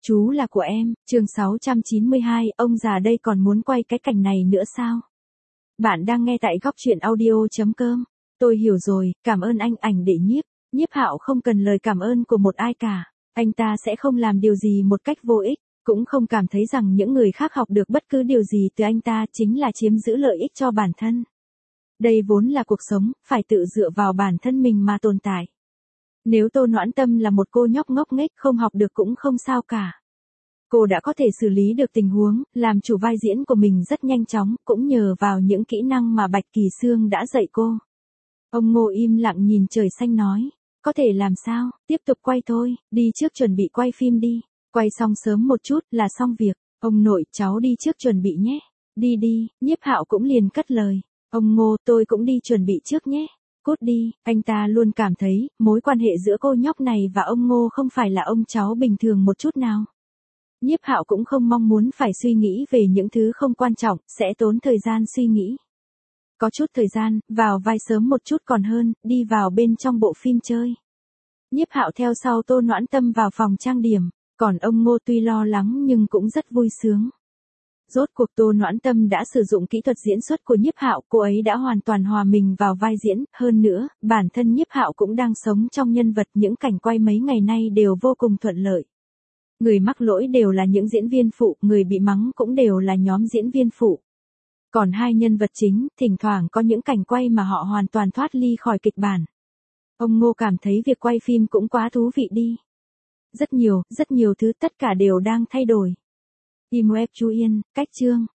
Chú là của em, chương 692, ông già đây còn muốn quay cái cảnh này nữa sao? Bạn đang nghe tại góc truyện audio.com. Tôi hiểu rồi, cảm ơn anh ảnh đệ Nhiếp. Nhiếp Hạo không cần lời cảm ơn của một ai cả. Anh ta sẽ không làm điều gì một cách vô ích, cũng không cảm thấy rằng những người khác học được bất cứ điều gì từ anh ta chính là chiếm giữ lợi ích cho bản thân. Đây vốn là cuộc sống, phải tự dựa vào bản thân mình mà tồn tại. Nếu Tô Noãn Tâm là một cô nhóc ngốc nghếch không học được cũng không sao cả. Cô đã có thể xử lý được tình huống, làm chủ vai diễn của mình rất nhanh chóng, cũng nhờ vào những kỹ năng mà Bạch Kỳ Sương đã dạy cô. Ông Ngô im lặng nhìn trời xanh nói, có thể làm sao, tiếp tục quay thôi, đi trước chuẩn bị quay phim đi, quay xong sớm một chút là xong việc, ông nội cháu đi trước chuẩn bị nhé, đi đi, Nhiếp Hạo cũng liền cất lời, ông Ngô tôi cũng đi chuẩn bị trước nhé. Cút đi, anh ta luôn cảm thấy, mối quan hệ giữa cô nhóc này và ông Ngô không phải là ông cháu bình thường một chút nào. Nhiếp Hạo cũng không mong muốn phải suy nghĩ về những thứ không quan trọng, sẽ tốn thời gian suy nghĩ. Có chút thời gian, vào vai sớm một chút còn hơn, đi vào bên trong bộ phim chơi. Nhiếp Hạo theo sau Tô Noãn Tâm vào phòng trang điểm, còn ông Ngô tuy lo lắng nhưng cũng rất vui sướng. Rốt cuộc Tô Noãn Tâm đã sử dụng kỹ thuật diễn xuất của Nhiếp Hạo, cô ấy đã hoàn toàn hòa mình vào vai diễn, hơn nữa, bản thân Nhiếp Hạo cũng đang sống trong nhân vật, những cảnh quay mấy ngày nay đều vô cùng thuận lợi. Người mắc lỗi đều là những diễn viên phụ, người bị mắng cũng đều là nhóm diễn viên phụ. Còn hai nhân vật chính, thỉnh thoảng có những cảnh quay mà họ hoàn toàn thoát ly khỏi kịch bản. Ông Ngô cảm thấy việc quay phim cũng quá thú vị đi. Rất nhiều thứ tất cả đều đang thay đổi. Im web chú yên, cách chương.